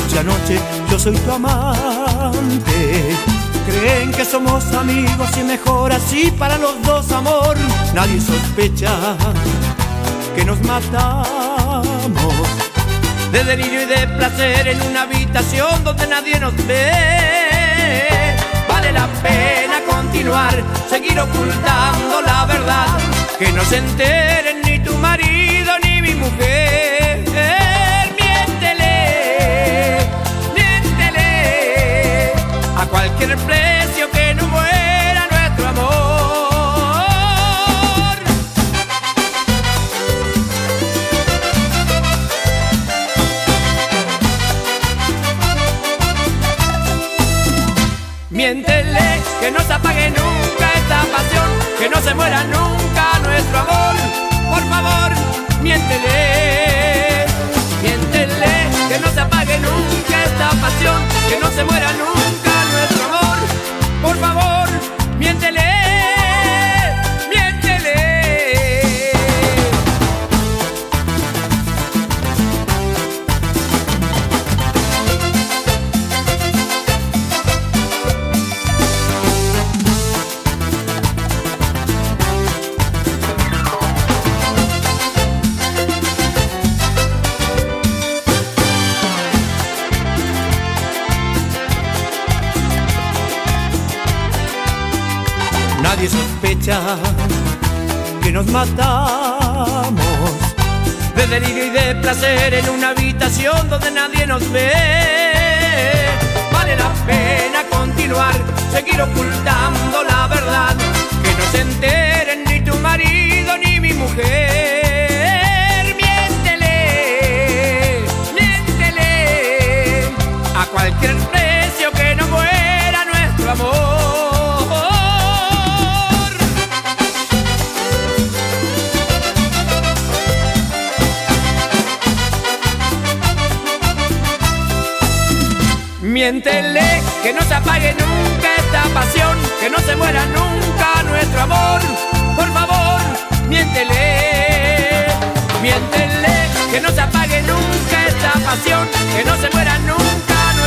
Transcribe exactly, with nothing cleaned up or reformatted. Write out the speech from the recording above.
noche a noche yo soy tu amante. Creen que somos amigos y mejor así para los dos, amor. Nadie sospecha que nos matamos de delirio y de placer en una habitación donde nadie nos ve. Vale la pena continuar, seguir ocultando la verdad, que no se enteren ni tu marido ni mi mujer. Miéntele, miéntele, a cualquier precio que no muera nuestro amor. Miéntele, que no se apague nunca esta pasión, que no se muera nunca nuestro amor. Por favor, miéntele, miéntele, que no se apague nunca esta pasión, que no se muera nunca nuestro amor. Por favor, miéntele, miéntele. Nadie sospecha que nos matamos de delirio y de placer en una habitación donde nadie nos ve. Vale la pena continuar, seguir ocultando la verdad, que no se enteren ni tu marido ni mi mujer. Miéntele, miéntele, a cualquier precio que no muera nuestro amor. Miéntele, que no se apague nunca esta pasión, que no se muera nunca nuestro amor. Por favor, miéntele, miéntele, que no se apague nunca esta pasión, que no se muera nunca